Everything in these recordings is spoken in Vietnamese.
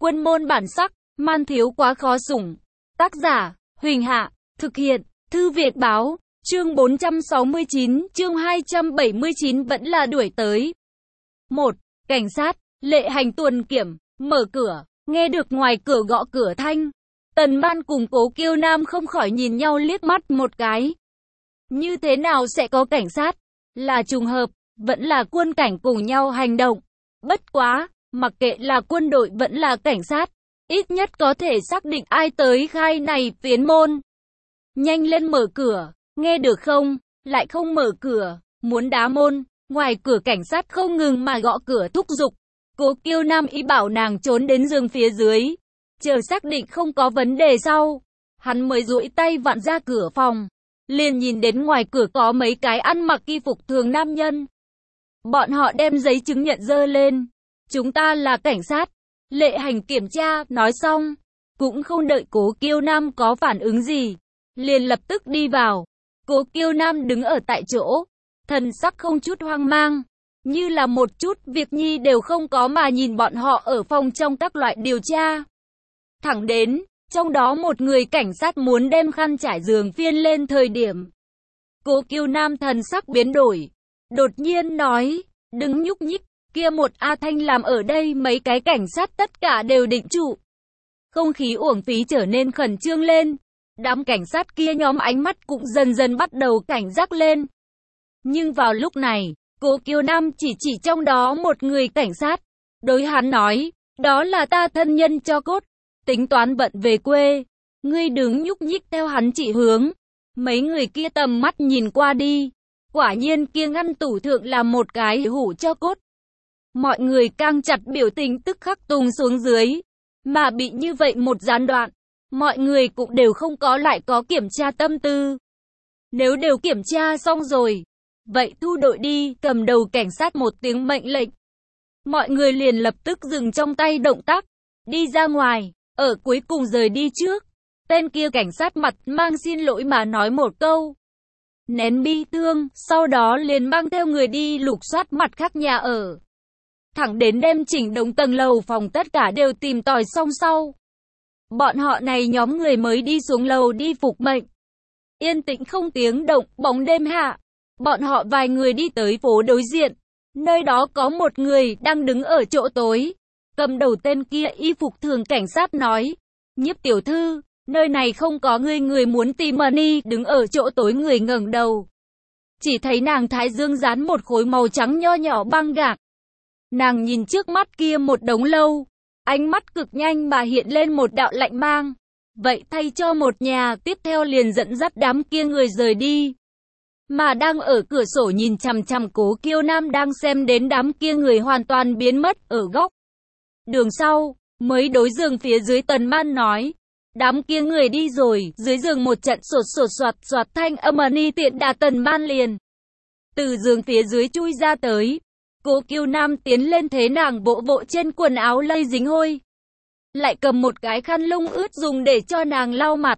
Quân môn bản sắc, man thiếu quá khó sủng. Tác giả, Huỳnh Hạ, thực hiện, Thư Việt Báo, chương 469, chương 279 vẫn là đuổi tới. 1. Cảnh sát, Lệ Hành tuần kiểm, mở cửa, nghe được ngoài cửa gõ cửa thanh. Tần Ban cùng Cố Kiêu Nam không khỏi nhìn nhau liếc mắt một cái. Như thế nào sẽ có cảnh sát? Là trùng hợp, vẫn là quân cảnh cùng nhau hành động. Bất quá, mặc kệ là quân đội vẫn là cảnh sát, ít nhất có thể xác định ai tới khai này phiến môn. Nhanh lên mở cửa, nghe được không? Lại không mở cửa, muốn đá môn. Ngoài cửa cảnh sát không ngừng mà gõ cửa thúc giục. Cố Kiêu Nam ý bảo nàng trốn đến giường phía dưới. Chờ xác định không có vấn đề sau, hắn mới duỗi tay vặn ra cửa phòng. Liền nhìn đến ngoài cửa có mấy cái ăn mặc y phục thường nam nhân. Bọn họ đem giấy chứng nhận dơ lên. Chúng ta là cảnh sát. Lệ Hành kiểm tra, nói xong. Cũng không đợi Cố Kiêu Nam có phản ứng gì. Liền lập tức đi vào. Cố Kiêu Nam đứng ở tại chỗ. Thần sắc không chút hoang mang. Như là một chút việc nhi đều không có mà nhìn bọn họ ở phòng trong các loại điều tra. Thẳng đến, trong đó một người cảnh sát muốn đem khăn trải giường phiên lên thời điểm. Cố Kiêu Nam thần sắc biến đổi. Đột nhiên nói, đừng nhúc nhích, kia một A Thanh làm ở đây mấy cái cảnh sát tất cả đều định trụ. Không khí uổng phí trở nên khẩn trương lên. Đám cảnh sát kia nhóm ánh mắt cũng dần dần bắt đầu cảnh giác lên. Nhưng vào lúc này, Cố Kiêu Nam chỉ trong đó một người cảnh sát. Đối hắn nói, đó là ta thân nhân cho cốt. Tính toán bận về quê. Ngươi đứng nhúc nhích theo hắn chỉ hướng. Mấy người kia tầm mắt nhìn qua đi. Quả nhiên kia ngăn tủ thượng là một cái hũ cho cốt. Mọi người càng chặt biểu tình tức khắc tùng xuống dưới. Mà bị như vậy một gián đoạn. Mọi người cũng đều không có lại có kiểm tra tâm tư. Nếu đều kiểm tra xong rồi, vậy thu đội đi, cầm đầu cảnh sát một tiếng mệnh lệnh. Mọi người liền lập tức dừng trong tay động tác, đi ra ngoài, ở cuối cùng rời đi trước. Tên kia cảnh sát mặt mang xin lỗi mà nói một câu. Nén bi thương, sau đó liền mang theo người đi lục soát mặt khác nhà ở. Thẳng đến đêm chỉnh đống tầng lầu phòng tất cả đều tìm tòi xong sau. Bọn họ này nhóm người mới đi xuống lầu đi phục mệnh. Yên tĩnh không tiếng động, bóng đêm hạ. Bọn họ vài người đi tới phố đối diện. Nơi đó có một người đang đứng ở chỗ tối. Cầm đầu tên kia y phục thường cảnh sát nói. Nhiếp tiểu thư, nơi này không có người muốn tìm money. Đứng ở chỗ tối người ngẩng đầu. Chỉ thấy nàng thái dương dán một khối màu trắng nho nhỏ băng gạc. Nàng nhìn trước mắt kia một đống lâu. Ánh mắt cực nhanh mà hiện lên một đạo lạnh mang. Vậy thay cho một nhà, tiếp theo liền dẫn dắt đám kia người rời đi. Mà đang ở cửa sổ nhìn chằm chằm Cố Kiêu Nam đang xem đến đám kia người hoàn toàn biến mất ở góc. Đường sau, mới đối giường phía dưới Tần Man nói. Đám kia người đi rồi, dưới giường một trận sột soạt thanh âm ni tiện đà Tần Man liền. Từ giường phía dưới chui ra tới. Cố Kiêu Nam tiến lên thế nàng vỗ trên quần áo lây dính hôi. Lại cầm một cái khăn lông ướt dùng để cho nàng lau mặt.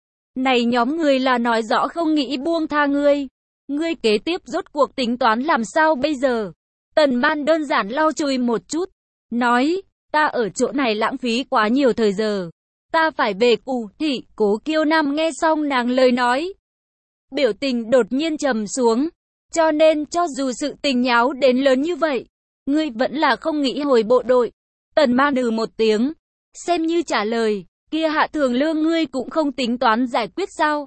Này nhóm người là nói rõ không nghĩ buông tha ngươi. Ngươi kế tiếp rốt cuộc tính toán làm sao bây giờ? Tần Man đơn giản lau chùi một chút. Nói, ta ở chỗ này lãng phí quá nhiều thời giờ. Ta phải về Cù Thị. Cố Kiêu Nam nghe xong nàng lời nói. Biểu tình đột nhiên trầm xuống. Cho nên cho dù sự tình nháo đến lớn như vậy, ngươi vẫn là không nghĩ hồi bộ đội. Tần Man một tiếng. Xem như trả lời, kia hạ thường lương ngươi cũng không tính toán giải quyết sao?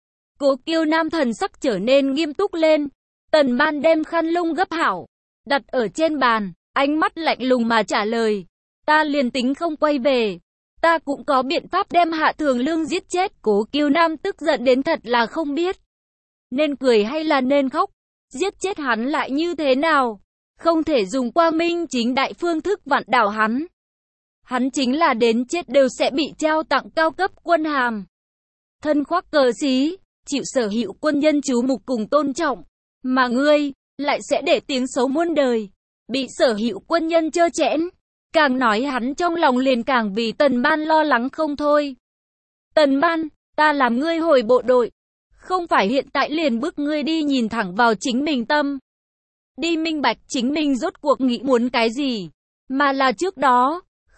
Cố Kiêu Nam thần sắc trở nên nghiêm túc lên. Tần Man đem khăn lông gấp hảo, đặt ở trên bàn, ánh mắt lạnh lùng mà trả lời. Ta liền tính không quay về, ta cũng có biện pháp đem hạ thường lương giết chết. Cố Kiêu Nam tức giận đến thật là không biết. Nên cười hay là nên khóc? Giết chết hắn lại như thế nào? Không thể dùng quang minh chính đại phương thức vặn đảo hắn. Hắn chính là đến chết đều sẽ bị trao tặng cao cấp quân hàm. Thân khoác cờ xí, chịu sở hữu quân nhân chú mục cùng tôn trọng. Mà ngươi, lại sẽ để tiếng xấu muôn đời. Bị sở hữu quân nhân trơ chẽn. Càng nói hắn trong lòng liền càng vì Tần Man lo lắng không thôi. Tần Man, ta làm ngươi hồi bộ đội. Không phải hiện tại liền bức ngươi đi nhìn thẳng vào chính mình tâm. Đi minh bạch chính mình rốt cuộc nghĩ muốn cái gì. Mà là trước đó.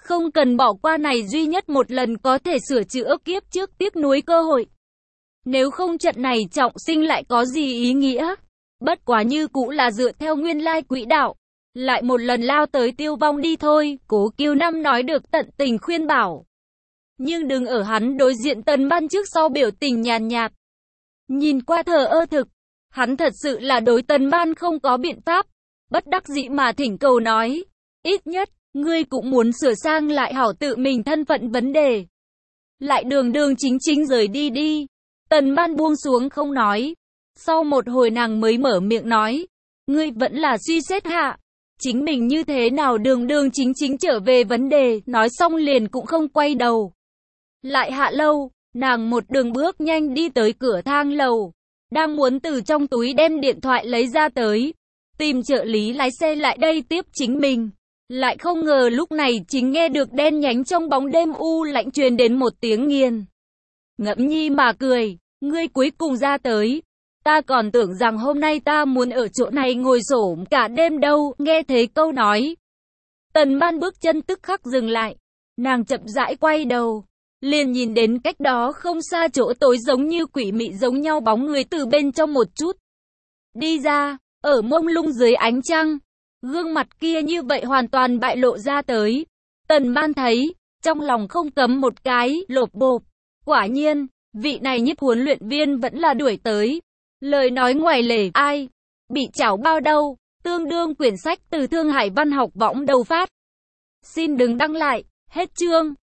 Không cần bỏ qua này duy nhất một lần có thể sửa chữa kiếp trước tiếc nuối cơ hội. Nếu không trận này trọng sinh lại có gì ý nghĩa? Bất quá như cũ là dựa theo nguyên lai quỹ đạo. Lại một lần lao tới tiêu vong đi thôi, Cố Kiêu Năm nói được tận tình khuyên bảo. Nhưng đừng ở hắn đối diện Tần Ban trước sau biểu tình nhàn nhạt. Nhìn qua thờ ơ thực, hắn thật sự là đối Tần Ban không có biện pháp. Bất đắc dĩ mà thỉnh cầu nói, ít nhất, ngươi cũng muốn sửa sang lại hảo tự mình thân phận vấn đề. Lại đường đường chính chính rời đi đi. Tần Ban buông xuống không nói. Sau một hồi nàng mới mở miệng nói, ngươi vẫn là suy xét hạ. Chính mình như thế nào đường đường chính chính trở về vấn đề, nói xong liền cũng không quay đầu. Lại hạ lâu, nàng một đường bước nhanh đi tới cửa thang lầu. Đang muốn từ trong túi đem điện thoại lấy ra tới. Tìm trợ lý lái xe lại đây tiếp chính mình. Lại không ngờ lúc này chính nghe được đen nhánh trong bóng đêm u lạnh truyền đến một tiếng nghiền. Ngẫm nhi mà cười, ngươi cuối cùng ra tới. Ta còn tưởng rằng hôm nay ta muốn ở chỗ này ngồi xổm cả đêm đâu, nghe thấy câu nói. Tần Ban bước chân tức khắc dừng lại, nàng chậm rãi quay đầu, liền nhìn đến cách đó không xa chỗ tối giống như quỷ mị giống nhau bóng người từ bên trong một chút. Đi ra, ở mông lung dưới ánh trăng, gương mặt kia như vậy hoàn toàn bại lộ ra tới. Tần Ban thấy, trong lòng không cấm một cái, lột bộp. Quả nhiên, vị này nhiếp huấn luyện viên vẫn là đuổi tới. Lời nói ngoài lề, ai? Bị chảo bao đâu? Tương đương quyển sách từ Thương Hải Văn học võng đầu phát. Xin đừng đăng lại, hết chương.